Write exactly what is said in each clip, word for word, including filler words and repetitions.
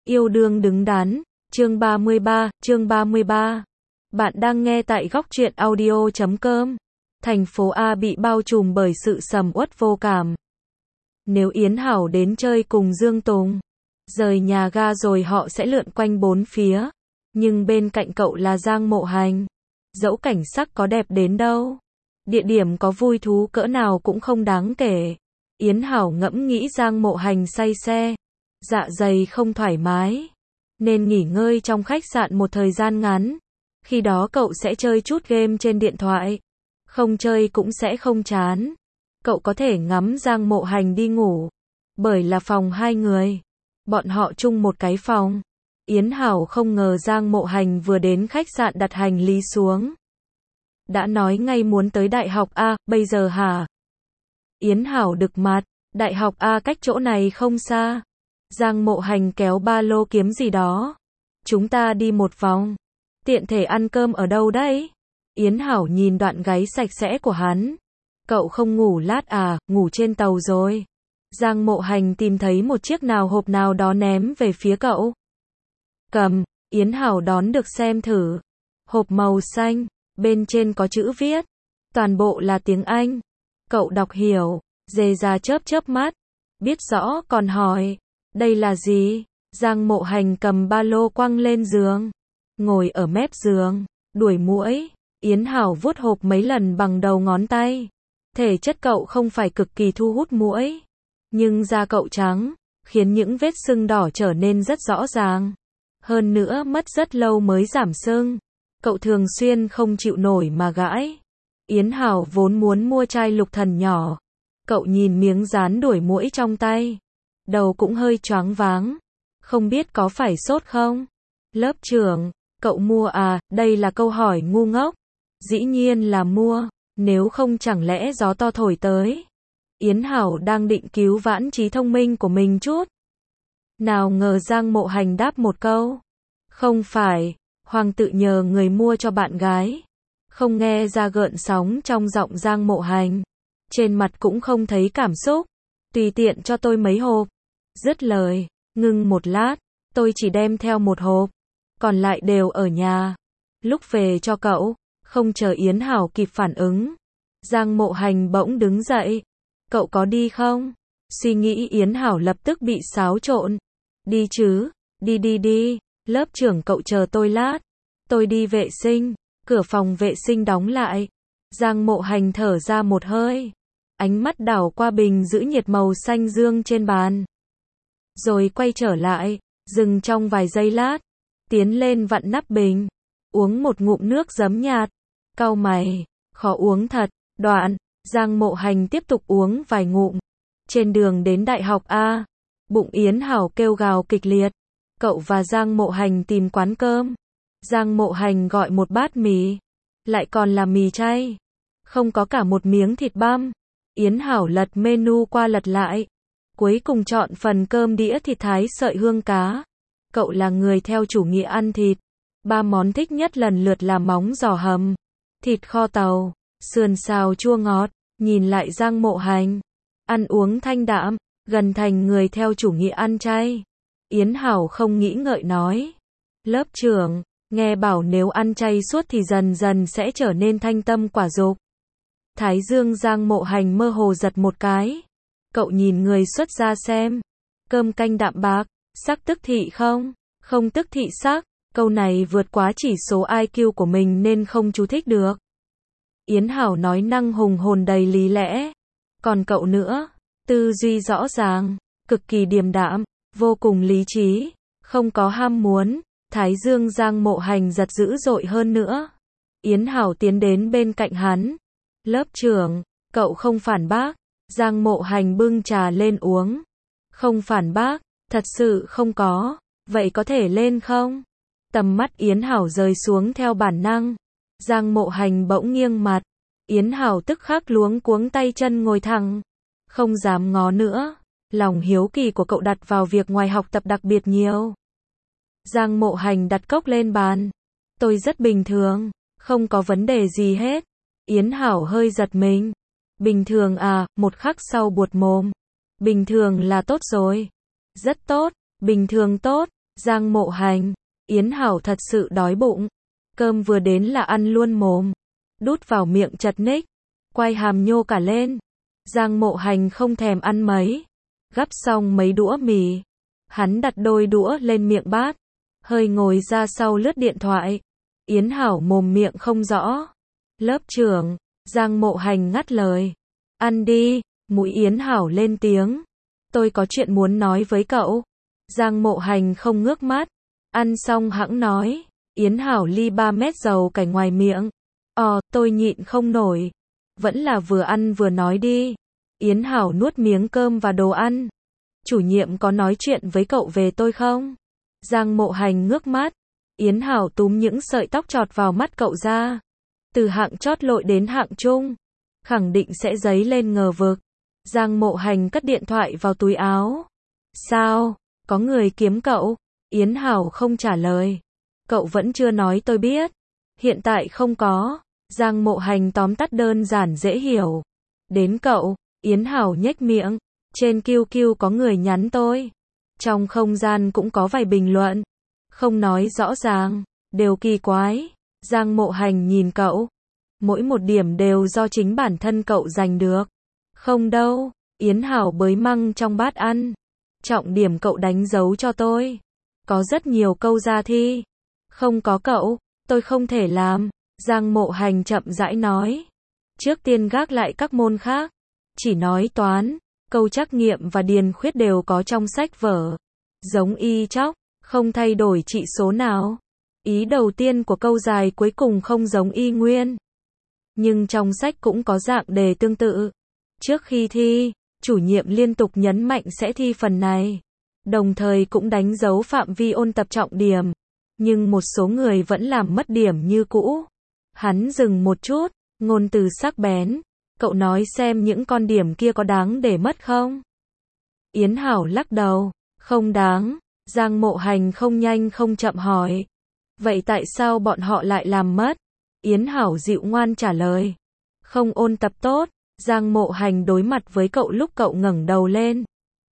Yêu đương đứng đắn, chương ba mươi ba, chương ba mươi ba. Bạn đang nghe tại góc truyện audio chấm com. Thành phố A bị bao trùm bởi sự sầm uất vô cảm. Nếu Yến Hảo đến chơi cùng Dương Tùng, rời nhà ga rồi họ sẽ lượn quanh bốn phía. Nhưng bên cạnh cậu là Giang Mộ Hành. Dẫu cảnh sắc có đẹp đến đâu, địa điểm có vui thú cỡ nào cũng không đáng kể. Yến Hảo ngẫm nghĩ Giang Mộ Hành say xe, dạ dày không thoải mái, nên nghỉ ngơi trong khách sạn một thời gian ngắn. Khi đó cậu sẽ chơi chút game trên điện thoại. Không chơi cũng sẽ không chán. Cậu có thể ngắm Giang Mộ Hành đi ngủ. Bởi là phòng hai người. Bọn họ chung một cái phòng. Yến Hảo không ngờ Giang Mộ Hành vừa đến khách sạn đặt hành lý xuống. Đã nói ngay muốn tới Đại học A, bây giờ hả? Yến Hảo đực mặt, Đại học A cách chỗ này không xa. Giang Mộ Hành kéo ba lô kiếm gì đó. Chúng ta đi một vòng. Tiện thể ăn cơm ở đâu đấy? Yến Hảo nhìn đoạn gáy sạch sẽ của hắn. Cậu không ngủ lát à, ngủ trên tàu rồi. Giang Mộ Hành tìm thấy một chiếc nào hộp nào đó ném về phía cậu. Cầm, Yến Hảo đón được xem thử. Hộp màu xanh, bên trên có chữ viết. Toàn bộ là tiếng Anh. Cậu đọc hiểu, dề ra chớp chớp mắt. Biết rõ còn hỏi, đây là gì? Giang Mộ Hành cầm ba lô quăng lên giường. Ngồi ở mép giường, đuổi muỗi. Yến Hảo vuốt hộp mấy lần bằng đầu ngón tay. Thể chất cậu không phải cực kỳ thu hút muỗi. Nhưng da cậu trắng, khiến những vết sưng đỏ trở nên rất rõ ràng. Hơn nữa mất rất lâu mới giảm sưng. Cậu thường xuyên không chịu nổi mà gãi. Yến Hảo vốn muốn mua chai lục thần nhỏ. Cậu nhìn miếng dán đuổi muỗi trong tay. Đầu cũng hơi choáng váng. Không biết có phải sốt không? Lớp trưởng, cậu mua à? Đây là câu hỏi ngu ngốc. Dĩ nhiên là mua, nếu không chẳng lẽ gió to thổi tới. Yến Hảo đang định cứu vãn trí thông minh của mình chút. Nào ngờ Giang Mộ Hành đáp một câu. Không phải, Hoàng tự nhờ người mua cho bạn gái. Không nghe ra gợn sóng trong giọng Giang Mộ Hành. Trên mặt cũng không thấy cảm xúc. Tùy tiện cho tôi mấy hộp. Dứt lời, ngưng một lát, tôi chỉ đem theo một hộp. Còn lại đều ở nhà. Lúc về cho cậu, không chờ Yến Hảo kịp phản ứng. Giang Mộ Hành bỗng đứng dậy. Cậu có đi không? Suy nghĩ Yến Hảo lập tức bị xáo trộn. Đi chứ, đi đi đi, lớp trưởng cậu chờ tôi lát. Tôi đi vệ sinh, cửa phòng vệ sinh đóng lại. Giang Mộ Hành thở ra một hơi. Ánh mắt đảo qua bình giữ nhiệt màu xanh dương trên bàn. Rồi quay trở lại, dừng trong vài giây lát. Tiến lên vặn nắp bình. Uống một ngụm nước giấm nhạt. Cau mày, khó uống thật. Đoạn, Giang Mộ Hành tiếp tục uống vài ngụm. Trên đường đến Đại học A, bụng Yến Hảo kêu gào kịch liệt. Cậu và Giang Mộ Hành tìm quán cơm. Giang Mộ Hành gọi một bát mì. Lại còn là mì chay. Không có cả một miếng thịt băm. Yến Hảo lật menu qua lật lại. Cuối cùng chọn phần cơm đĩa thịt thái sợi hương cá. Cậu là người theo chủ nghĩa ăn thịt. Ba món thích nhất lần lượt là móng giò hầm, thịt kho tàu, sườn xào chua ngọt. Nhìn lại Giang Mộ Hành, ăn uống thanh đạm, gần thành người theo chủ nghĩa ăn chay. Yến Hảo không nghĩ ngợi nói. Lớp trưởng, nghe bảo nếu ăn chay suốt thì dần dần sẽ trở nên thanh tâm quả dục. Thái dương Giang Mộ Hành mơ hồ giật một cái. Cậu nhìn người xuất gia xem. Cơm canh đạm bạc, sắc tức thị không? Không tức thị sắc. Câu này vượt quá chỉ số i kiu của mình nên không chú thích được. Yến Hảo nói năng hùng hồn đầy lý lẽ. Còn cậu nữa, tư duy rõ ràng, cực kỳ điềm đạm, vô cùng lý trí, không có ham muốn. Thái dương Giang Mộ Hành giật dữ dội hơn nữa. Yến Hảo tiến đến bên cạnh hắn. Lớp trưởng, cậu không phản bác. Giang Mộ Hành bưng trà lên uống. Không phản bác, thật sự không có. Vậy có thể lên không? Tầm mắt Yến Hảo rơi xuống theo bản năng. Giang Mộ Hành bỗng nghiêng mặt. Yến Hảo tức khắc luống cuống tay chân ngồi thẳng. Không dám ngó nữa. Lòng hiếu kỳ của cậu đặt vào việc ngoài học tập đặc biệt nhiều. Giang Mộ Hành đặt cốc lên bàn. Tôi rất bình thường. Không có vấn đề gì hết. Yến Hảo hơi giật mình. Bình thường à, một khắc sau buột mồm. Bình thường là tốt rồi. Rất tốt, bình thường tốt. Giang Mộ Hành, Yến Hảo thật sự đói bụng. Cơm vừa đến là ăn luôn mồm. Đút vào miệng chật ních. Quay hàm nhô cả lên. Giang Mộ Hành không thèm ăn mấy. Gắp xong mấy đũa mì. Hắn đặt đôi đũa lên miệng bát. Hơi ngồi ra sau lướt điện thoại. Yến Hảo mồm miệng không rõ. Lớp trưởng, Giang Mộ Hành ngắt lời. Ăn đi, mũi Yến Hảo lên tiếng. Tôi có chuyện muốn nói với cậu. Giang Mộ Hành không ngước mắt. Ăn xong hẵng nói. Yến Hảo ly ba mét dầu cảnh ngoài miệng. Ờ, tôi nhịn không nổi. Vẫn là vừa ăn vừa nói đi. Yến Hảo nuốt miếng cơm và đồ ăn. Chủ nhiệm có nói chuyện với cậu về tôi không? Giang Mộ Hành ngước mắt. Yến Hảo túm những sợi tóc chọt vào mắt cậu ra. Từ hạng chót lội đến hạng trung. Khẳng định sẽ dấy lên ngờ vực. Giang Mộ Hành cất điện thoại vào túi áo. Sao? Có người kiếm cậu? Yến Hảo không trả lời. Cậu vẫn chưa nói tôi biết. Hiện tại không có. Giang Mộ Hành tóm tắt đơn giản dễ hiểu. Đến cậu, Yến Hảo nhếch miệng. Trên Q Q có người nhắn tôi. Trong không gian cũng có vài bình luận. Không nói rõ ràng, đều kỳ quái. Giang Mộ Hành nhìn cậu. Mỗi một điểm đều do chính bản thân cậu giành được. Không đâu, Yến Hảo bới măng trong bát ăn. Trọng điểm cậu đánh dấu cho tôi. Có rất nhiều câu ra thi. Không có cậu, tôi không thể làm. Giang Mộ Hành chậm rãi nói. Trước tiên gác lại các môn khác. Chỉ nói toán, câu trắc nghiệm và điền khuyết đều có trong sách vở. Giống y chóc, không thay đổi trị số nào. Ý đầu tiên của câu dài cuối cùng không giống y nguyên. Nhưng trong sách cũng có dạng đề tương tự. Trước khi thi, chủ nhiệm liên tục nhấn mạnh sẽ thi phần này. Đồng thời cũng đánh dấu phạm vi ôn tập trọng điểm. Nhưng một số người vẫn làm mất điểm như cũ. Hắn dừng một chút, ngôn từ sắc bén. Cậu nói xem những con điểm kia có đáng để mất không? Yến Hảo lắc đầu. Không đáng. Giang Mộ Hành không nhanh không chậm hỏi. Vậy tại sao bọn họ lại làm mất? Yến Hảo dịu ngoan trả lời. Không ôn tập tốt. Giang Mộ Hành đối mặt với cậu lúc cậu ngẩng đầu lên.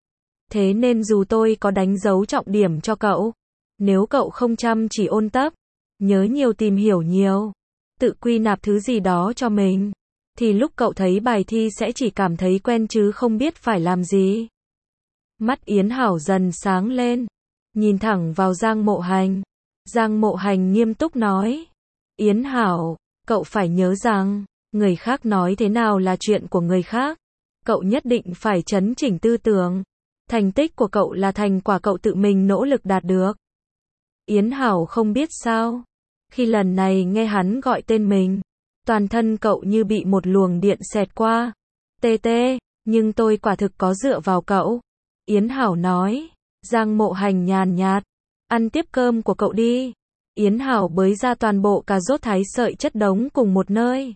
Thế nên dù tôi có đánh dấu trọng điểm cho cậu, nếu cậu không chăm chỉ ôn tập, nhớ nhiều tìm hiểu nhiều, tự quy nạp thứ gì đó cho mình, thì lúc cậu thấy bài thi sẽ chỉ cảm thấy quen chứ không biết phải làm gì. Mắt Yến Hảo dần sáng lên, nhìn thẳng vào Giang Mộ Hành. Giang Mộ Hành nghiêm túc nói. Yến Hảo, cậu phải nhớ rằng, người khác nói thế nào là chuyện của người khác. Cậu nhất định phải chấn chỉnh tư tưởng. Thành tích của cậu là thành quả cậu tự mình nỗ lực đạt được. Yến Hảo không biết sao. Khi lần này nghe hắn gọi tên mình, toàn thân cậu như bị một luồng điện xẹt qua. Tê tê, nhưng tôi quả thực có dựa vào cậu. Yến Hảo nói. Giang Mộ Hành nhàn nhạt. Ăn tiếp cơm của cậu đi. Yến Hảo bới ra toàn bộ cà rốt thái sợi chất đống cùng một nơi.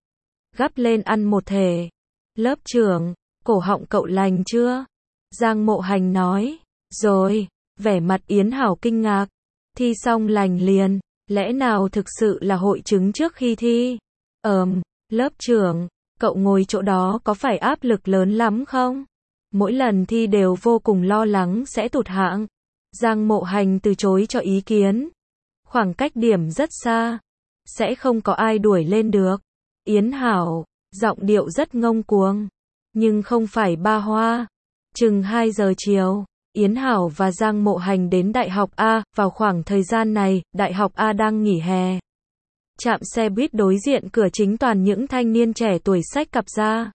Gắp lên ăn một thể. Lớp trưởng, cổ họng cậu lành chưa? Giang Mộ Hành nói. Rồi, vẻ mặt Yến Hảo kinh ngạc. Thi xong lành liền, lẽ nào thực sự là hội chứng trước khi thi? Ờm, lớp trưởng, cậu ngồi chỗ đó có phải áp lực lớn lắm không? Mỗi lần thi đều vô cùng lo lắng sẽ tụt hạng. Giang Mộ Hành từ chối cho ý kiến. Khoảng cách điểm rất xa, sẽ không có ai đuổi lên được. Yến Hảo, giọng điệu rất ngông cuồng, nhưng không phải ba hoa. Chừng hai giờ chiều, Yến Hảo và Giang Mộ Hành đến Đại học A, vào khoảng thời gian này, Đại học A đang nghỉ hè. Trạm xe buýt đối diện cửa chính toàn những thanh niên trẻ tuổi xách cặp ra.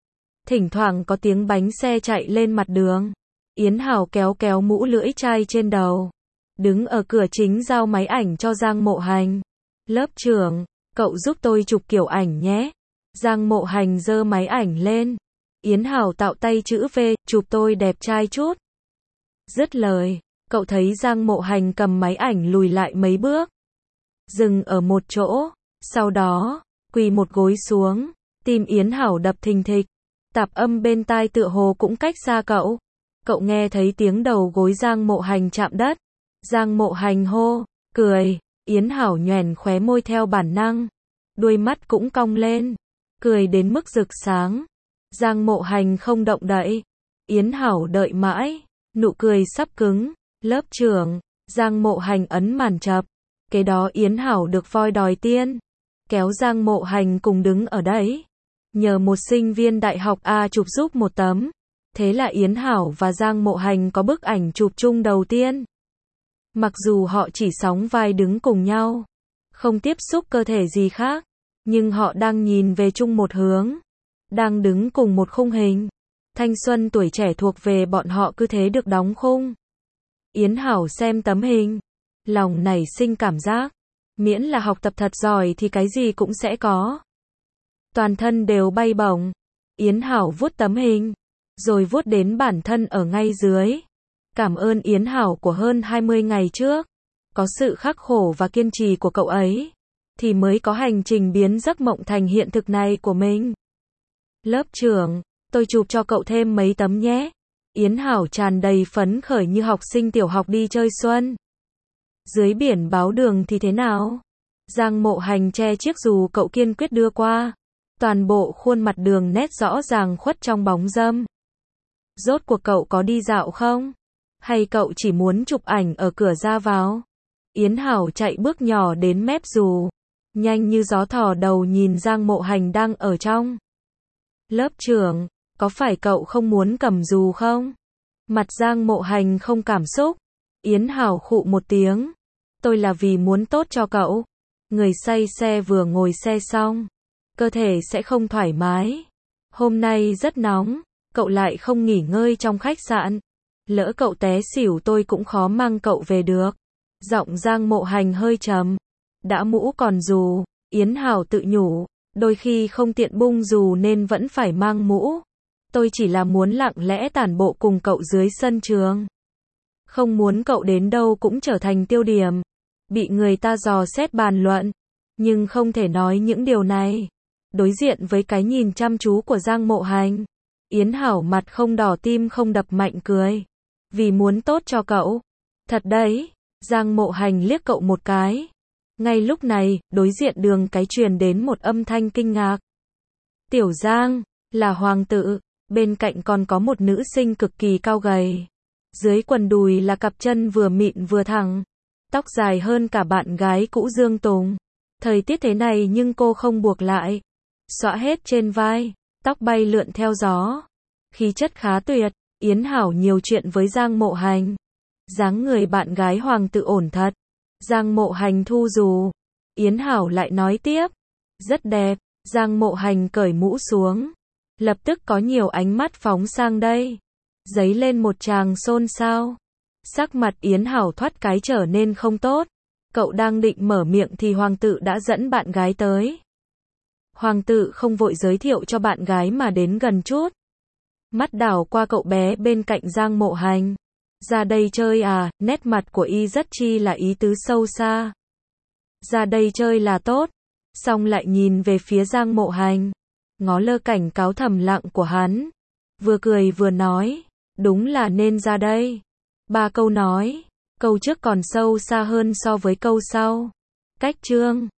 Thỉnh thoảng có tiếng bánh xe chạy lên mặt đường. Yến Hảo kéo kéo mũ lưỡi chai trên đầu. Đứng ở cửa chính giao máy ảnh cho Giang Mộ Hành. Lớp trưởng, cậu giúp tôi chụp kiểu ảnh nhé. Giang Mộ Hành giơ máy ảnh lên. Yến Hảo tạo tay chữ V, chụp tôi đẹp trai chút. Dứt lời, cậu thấy Giang Mộ Hành cầm máy ảnh lùi lại mấy bước. Dừng ở một chỗ, sau đó, quỳ một gối xuống, tim Yến Hảo đập thình thịch. Tạp âm bên tai tựa hồ cũng cách xa cậu. Cậu nghe thấy tiếng đầu gối Giang Mộ Hành chạm đất. Giang Mộ Hành hô, cười, Yến Hảo nhoẻn khóe môi theo bản năng. Đuôi mắt cũng cong lên, cười đến mức rực sáng. Giang Mộ Hành không động đậy. Yến Hảo đợi mãi, nụ cười sắp cứng. Lớp trưởng, Giang Mộ Hành ấn màn chập. Kế đó Yến Hảo được voi đòi tiên. Kéo Giang Mộ Hành cùng đứng ở đấy. Nhờ một sinh viên đại học A chụp giúp một tấm. Thế là Yến Hảo và Giang Mộ Hành có bức ảnh chụp chung đầu tiên. Mặc dù họ chỉ sóng vai đứng cùng nhau, không tiếp xúc cơ thể gì khác, nhưng họ đang nhìn về chung một hướng, đang đứng cùng một khung hình. Thanh xuân tuổi trẻ thuộc về bọn họ cứ thế được đóng khung. Yến Hảo xem tấm hình, lòng nảy sinh cảm giác, miễn là học tập thật giỏi thì cái gì cũng sẽ có. Toàn thân đều bay bổng. Yến Hảo vuốt tấm hình, rồi vuốt đến bản thân ở ngay dưới. Cảm ơn Yến Hảo của hơn hai mươi ngày trước. Có sự khắc khổ và kiên trì của cậu ấy, thì mới có hành trình biến giấc mộng thành hiện thực này của mình. Lớp trưởng, tôi chụp cho cậu thêm mấy tấm nhé. Yến Hảo tràn đầy phấn khởi như học sinh tiểu học đi chơi xuân. Dưới biển báo đường thì thế nào? Giang Mộ Hành che chiếc dù cậu kiên quyết đưa qua. Toàn bộ khuôn mặt đường nét rõ ràng khuất trong bóng râm. Rốt cuộc cậu có đi dạo không? Hay cậu chỉ muốn chụp ảnh ở cửa ra vào? Yến Hảo chạy bước nhỏ đến mép dù, nhanh như gió thò đầu nhìn Giang Mộ Hành đang ở trong. Lớp trưởng, có phải cậu không muốn cầm dù không? Mặt Giang Mộ Hành không cảm xúc. Yến Hảo khụ một tiếng. Tôi là vì muốn tốt cho cậu. Người say xe vừa ngồi xe xong, cơ thể sẽ không thoải mái. Hôm nay rất nóng, cậu lại không nghỉ ngơi trong khách sạn. Lỡ cậu té xỉu tôi cũng khó mang cậu về được. Giọng Giang Mộ Hành hơi trầm. Đã mũ còn dù, Yến Hảo tự nhủ, đôi khi không tiện bung dù nên vẫn phải mang mũ. Tôi chỉ là muốn lặng lẽ tản bộ cùng cậu dưới sân trường. Không muốn cậu đến đâu cũng trở thành tiêu điểm, bị người ta dò xét bàn luận. Nhưng không thể nói những điều này. Đối diện với cái nhìn chăm chú của Giang Mộ Hành, Yến Hảo mặt không đỏ tim không đập mạnh cười. Vì muốn tốt cho cậu. Thật đấy. Giang Mộ Hành liếc cậu một cái. Ngay lúc này, đối diện đường cái truyền đến một âm thanh kinh ngạc. Tiểu Giang, là hoàng tử. Bên cạnh còn có một nữ sinh cực kỳ cao gầy. Dưới quần đùi là cặp chân vừa mịn vừa thẳng. Tóc dài hơn cả bạn gái cũ Dương Tùng. Thời tiết thế này nhưng cô không buộc lại. Xõa hết trên vai, tóc bay lượn theo gió. Khí chất khá tuyệt. Yến Hảo nhiều chuyện với Giang Mộ Hành. Dáng người bạn gái hoàng tử ổn thật. Giang Mộ Hành thu dù. Yến Hảo lại nói tiếp. Rất đẹp. Giang Mộ Hành cởi mũ xuống. Lập tức có nhiều ánh mắt phóng sang đây. Dấy lên một tràng xôn xao. Sắc mặt Yến Hảo thoát cái trở nên không tốt. Cậu đang định mở miệng thì hoàng tử đã dẫn bạn gái tới. Hoàng tử không vội giới thiệu cho bạn gái mà đến gần chút. Mắt đảo qua cậu bé bên cạnh Giang Mộ Hành. Ra đây chơi à? Nét mặt của y rất chi là ý tứ sâu xa. Ra đây chơi là tốt. Xong lại nhìn về phía Giang Mộ Hành, ngó lơ cảnh cáo thầm lặng của hắn. Vừa cười vừa nói. Đúng là nên ra đây. Ba câu nói. Câu trước còn sâu xa hơn so với câu sau. Cách chương